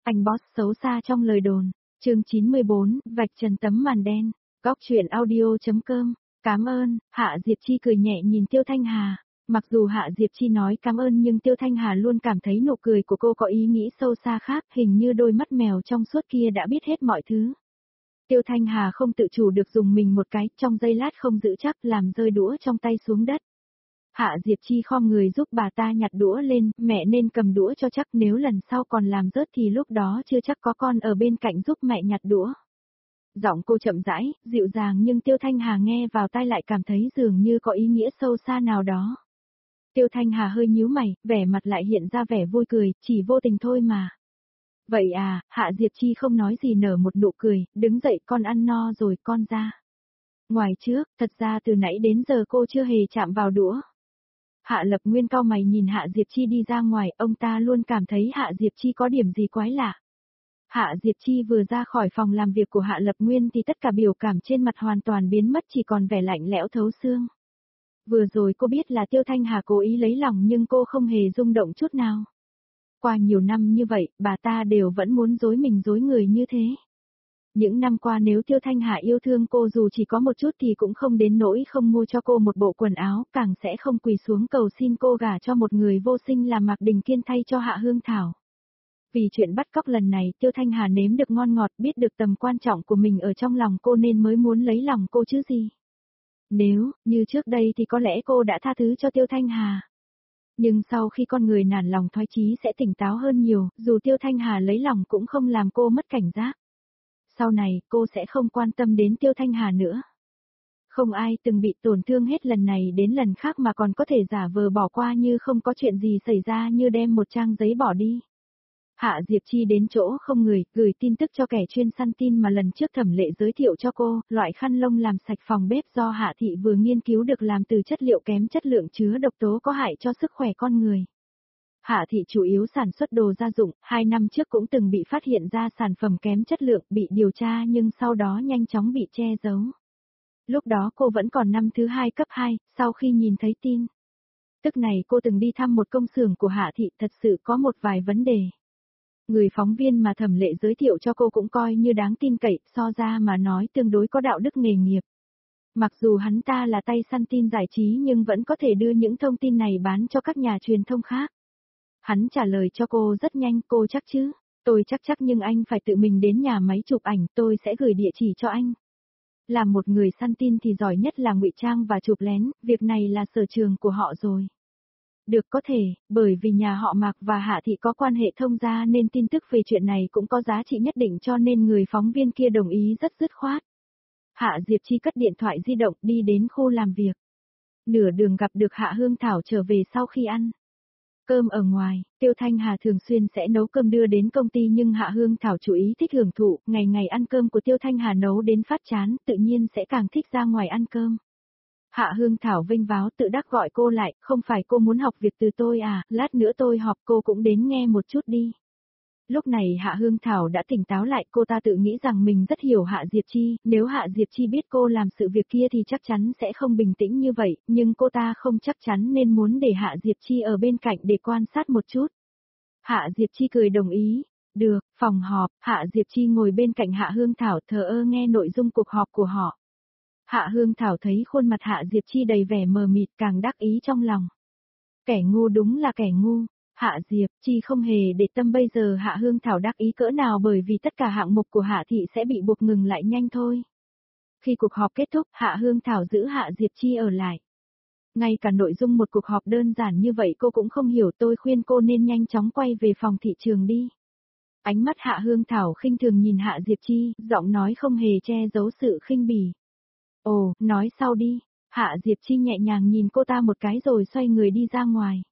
Anh boss xấu xa trong lời đồn. Chương 94, vạch trần tấm màn đen. Góc truyện audio.com. Cảm ơn, Hạ Diệp Chi cười nhẹ nhìn Tiêu Thanh Hà. Mặc dù Hạ Diệp Chi nói cảm ơn nhưng Tiêu Thanh Hà luôn cảm thấy nụ cười của cô có ý nghĩ sâu xa khác, hình như đôi mắt mèo trong suốt kia đã biết hết mọi thứ. Tiêu Thanh Hà không tự chủ được dùng mình một cái, trong giây lát không giữ chắc làm rơi đũa trong tay xuống đất. Hạ Diệp Chi khom người giúp bà ta nhặt đũa lên, mẹ nên cầm đũa cho chắc, nếu lần sau còn làm rớt thì lúc đó chưa chắc có con ở bên cạnh giúp mẹ nhặt đũa. Giọng cô chậm rãi, dịu dàng nhưng Tiêu Thanh Hà nghe vào tai lại cảm thấy dường như có ý nghĩa sâu xa nào đó. Tiêu Thanh Hà hơi nhíu mày, vẻ mặt lại hiện ra vẻ vui cười, chỉ vô tình thôi mà. Vậy à, Hạ Diệp Chi không nói gì nở một nụ cười, đứng dậy, con ăn no rồi, con ra. Ngoài trước, thật ra từ nãy đến giờ cô chưa hề chạm vào đũa. Hạ Lập Nguyên cau mày nhìn Hạ Diệp Chi đi ra ngoài, ông ta luôn cảm thấy Hạ Diệp Chi có điểm gì quái lạ. Hạ Diệp Chi vừa ra khỏi phòng làm việc của Hạ Lập Nguyên thì tất cả biểu cảm trên mặt hoàn toàn biến mất, chỉ còn vẻ lạnh lẽo thấu xương. Vừa rồi cô biết là Tiêu Thanh Hà cố ý lấy lòng nhưng cô không hề rung động chút nào. Qua nhiều năm như vậy, bà ta đều vẫn muốn dối mình dối người như thế. Những năm qua nếu Tiêu Thanh Hà yêu thương cô dù chỉ có một chút thì cũng không đến nỗi không mua cho cô một bộ quần áo, càng sẽ không quỳ xuống cầu xin cô gả cho một người vô sinh là Mạc Đình Kiên thay cho Hạ Hương Thảo. Vì chuyện bắt cóc lần này Tiêu Thanh Hà nếm được ngon ngọt, biết được tầm quan trọng của mình ở trong lòng cô nên mới muốn lấy lòng cô chứ gì. Nếu, như trước đây thì có lẽ cô đã tha thứ cho Tiêu Thanh Hà. Nhưng sau khi con người nản lòng thoái chí sẽ tỉnh táo hơn nhiều, dù Tiêu Thanh Hà lấy lòng cũng không làm cô mất cảnh giác. Sau này, cô sẽ không quan tâm đến Tiêu Thanh Hà nữa. Không ai từng bị tổn thương hết lần này đến lần khác mà còn có thể giả vờ bỏ qua như không có chuyện gì xảy ra, như đem một trang giấy bỏ đi. Hạ Diệp Chi đến chỗ không người, gửi tin tức cho kẻ chuyên săn tin mà lần trước Thẩm Lệ giới thiệu cho cô, loại khăn lông làm sạch phòng bếp do Hạ Thị vừa nghiên cứu được làm từ chất liệu kém chất lượng chứa độc tố có hại cho sức khỏe con người. Hạ Thị chủ yếu sản xuất đồ gia dụng, 2 năm trước cũng từng bị phát hiện ra sản phẩm kém chất lượng, bị điều tra nhưng sau đó nhanh chóng bị che giấu. Lúc đó cô vẫn còn năm thứ 2 cấp 2, sau khi nhìn thấy tin. Tức này cô từng đi thăm một công xưởng của Hạ Thị, thật sự có một vài vấn đề. Người phóng viên mà Thẩm Lệ giới thiệu cho cô cũng coi như đáng tin cậy, so ra mà nói tương đối có đạo đức nghề nghiệp. Mặc dù hắn ta là tay săn tin giải trí nhưng vẫn có thể đưa những thông tin này bán cho các nhà truyền thông khác. Hắn trả lời cho cô rất nhanh, cô chắc chứ? Tôi chắc nhưng anh phải tự mình đến nhà máy chụp ảnh, tôi sẽ gửi địa chỉ cho anh. Làm một người săn tin thì giỏi nhất là ngụy trang và chụp lén, việc này là sở trường của họ rồi. Được, có thể, bởi vì nhà họ Mạc và Hạ Thị có quan hệ thông gia nên tin tức về chuyện này cũng có giá trị nhất định, cho nên người phóng viên kia đồng ý rất dứt khoát. Hạ Diệp Chi cất điện thoại di động đi đến khu làm việc. Nửa đường gặp được Hạ Hương Thảo trở về sau khi ăn cơm ở ngoài, Tiêu Thanh Hà thường xuyên sẽ nấu cơm đưa đến công ty nhưng Hạ Hương Thảo chủ ý thích hưởng thụ, ngày ngày ăn cơm của Tiêu Thanh Hà nấu đến phát chán, tự nhiên sẽ càng thích ra ngoài ăn cơm. Hạ Hương Thảo vênh váo tự đắc gọi cô lại, không phải cô muốn học việc từ tôi à, lát nữa tôi học cô cũng đến nghe một chút đi. Lúc này Hạ Hương Thảo đã tỉnh táo lại, cô ta tự nghĩ rằng mình rất hiểu Hạ Diệp Chi, nếu Hạ Diệp Chi biết cô làm sự việc kia thì chắc chắn sẽ không bình tĩnh như vậy, nhưng cô ta không chắc chắn nên muốn để Hạ Diệp Chi ở bên cạnh để quan sát một chút. Hạ Diệp Chi cười đồng ý. Được, phòng họp, Hạ Diệp Chi ngồi bên cạnh Hạ Hương Thảo thờ ơ nghe nội dung cuộc họp của họ. Hạ Hương Thảo thấy khuôn mặt Hạ Diệp Chi đầy vẻ mờ mịt càng đắc ý trong lòng. Kẻ ngu đúng là kẻ ngu. Hạ Diệp Chi không hề để tâm bây giờ Hạ Hương Thảo đắc ý cỡ nào, bởi vì tất cả hạng mục của Hạ Thị sẽ bị buộc ngừng lại nhanh thôi. Khi cuộc họp kết thúc, Hạ Hương Thảo giữ Hạ Diệp Chi ở lại. Ngay cả nội dung một cuộc họp đơn giản như vậy cô cũng không hiểu, tôi khuyên cô nên nhanh chóng quay về phòng thị trường đi. Ánh mắt Hạ Hương Thảo khinh thường nhìn Hạ Diệp Chi, giọng nói không hề che giấu sự khinh bỉ. Ồ, nói sau đi. Hạ Diệp Chi nhẹ nhàng nhìn cô ta một cái rồi xoay người đi ra ngoài.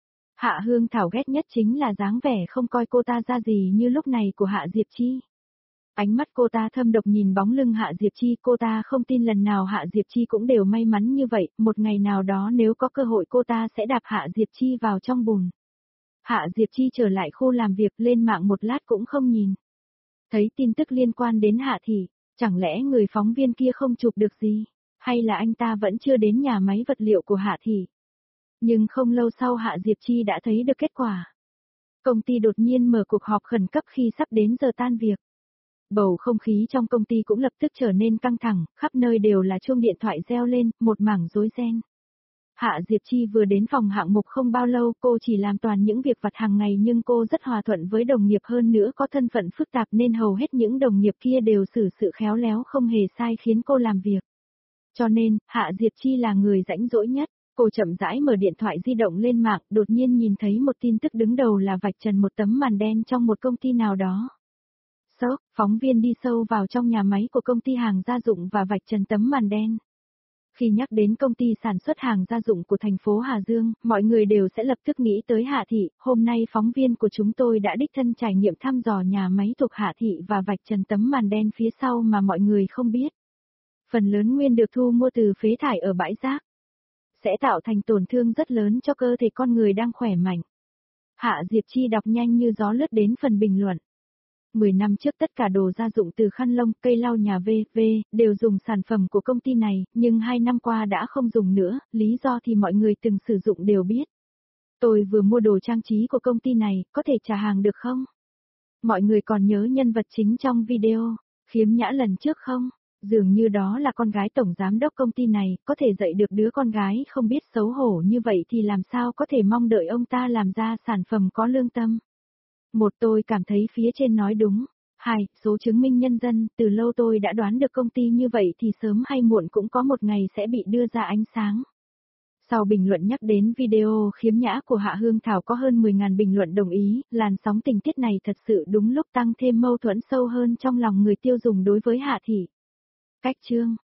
Hạ Hương Thảo ghét nhất chính là dáng vẻ không coi cô ta ra gì như lúc này của Hạ Diệp Chi. Ánh mắt cô ta thâm độc nhìn bóng lưng Hạ Diệp Chi, cô ta không tin lần nào Hạ Diệp Chi cũng đều may mắn như vậy, một ngày nào đó nếu có cơ hội cô ta sẽ đạp Hạ Diệp Chi vào trong bùn. Hạ Diệp Chi trở lại khu làm việc, lên mạng một lát cũng không nhìn. Thấy tin tức liên quan đến Hạ Thị, chẳng lẽ người phóng viên kia không chụp được gì, hay là anh ta vẫn chưa đến nhà máy vật liệu của Hạ Thị. Nhưng không lâu sau Hạ Diệp Chi đã thấy được kết quả. Công ty đột nhiên mở cuộc họp khẩn cấp khi sắp đến giờ tan việc. Bầu không khí trong công ty cũng lập tức trở nên căng thẳng, khắp nơi đều là chuông điện thoại reo lên, một mảng rối ren. Hạ Diệp Chi vừa đến phòng hạng mục không bao lâu, cô chỉ làm toàn những việc vặt hàng ngày nhưng cô rất hòa thuận với đồng nghiệp, hơn nữa có thân phận phức tạp nên hầu hết những đồng nghiệp kia đều xử sự khéo léo không hề sai khiến cô làm việc. Cho nên, Hạ Diệp Chi là người rãnh rỗi nhất. Cô chậm rãi mở điện thoại di động lên mạng, đột nhiên nhìn thấy một tin tức đứng đầu là vạch trần một tấm màn đen trong một công ty nào đó. Sốc, phóng viên đi sâu vào trong nhà máy của công ty hàng gia dụng và vạch trần tấm màn đen. Khi nhắc đến công ty sản xuất hàng gia dụng của thành phố Hà Dương, mọi người đều sẽ lập tức nghĩ tới Hạ Thị. Hôm nay phóng viên của chúng tôi đã đích thân trải nghiệm thăm dò nhà máy thuộc Hạ Thị và vạch trần tấm màn đen phía sau mà mọi người không biết. Phần lớn nguyên được thu mua từ phế thải ở bãi rác, sẽ tạo thành tổn thương rất lớn cho cơ thể con người đang khỏe mạnh. Hạ Diệp Chi đọc nhanh như gió lướt đến phần bình luận. 10 năm trước tất cả đồ gia dụng từ khăn lông, cây lau nhà v.v. đều dùng sản phẩm của công ty này, nhưng 2 năm qua đã không dùng nữa, lý do thì mọi người từng sử dụng đều biết. Tôi vừa mua đồ trang trí của công ty này, có thể trả hàng được không? Mọi người còn nhớ nhân vật chính trong video, Khiếm Nhã lần trước không? Dường như đó là con gái tổng giám đốc công ty này, có thể dạy được đứa con gái không biết xấu hổ như vậy thì làm sao có thể mong đợi ông ta làm ra sản phẩm có lương tâm. Một, tôi cảm thấy phía trên nói đúng. 2, số chứng minh nhân dân, từ lâu tôi đã đoán được công ty như vậy thì sớm hay muộn cũng có một ngày sẽ bị đưa ra ánh sáng. Sau bình luận nhắc đến video khiếm nhã của Hạ Hương Thảo có hơn 10.000 bình luận đồng ý, làn sóng tình tiết này thật sự đúng lúc tăng thêm mâu thuẫn sâu hơn trong lòng người tiêu dùng đối với Hạ Thị. Cách chương